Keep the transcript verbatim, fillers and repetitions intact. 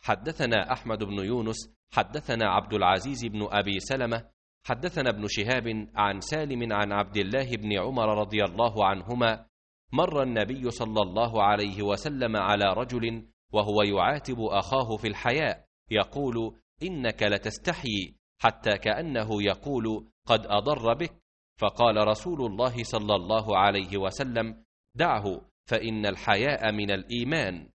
حدثنا أحمد بن يونس حدثنا عبد العزيز بن أبي سلمة حدثنا ابن شهاب عن سالم عن عبد الله بن عمر رضي الله عنهما مر النبي صلى الله عليه وسلم على رجل وهو يعاتب أخاه في الحياء يقول: إنك لتستحيي، حتى كأنه يقول: قد أضر بك. فقال رسول الله صلى الله عليه وسلم: دعه، فإن الحياء من الإيمان.